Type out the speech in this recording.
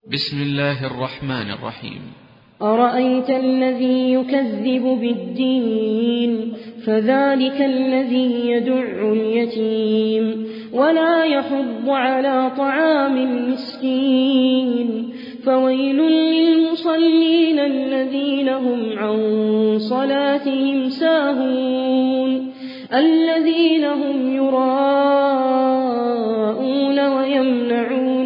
بسم الله الرحمن الرحيم. أرأيت الذي يكذب بالدين فذلك الذي يدع اليتيم ولا يحض على طعام المسكين فويل للمصلين الذين هم عن صلاتهم ساهون الذين هم يراءون ويمنعون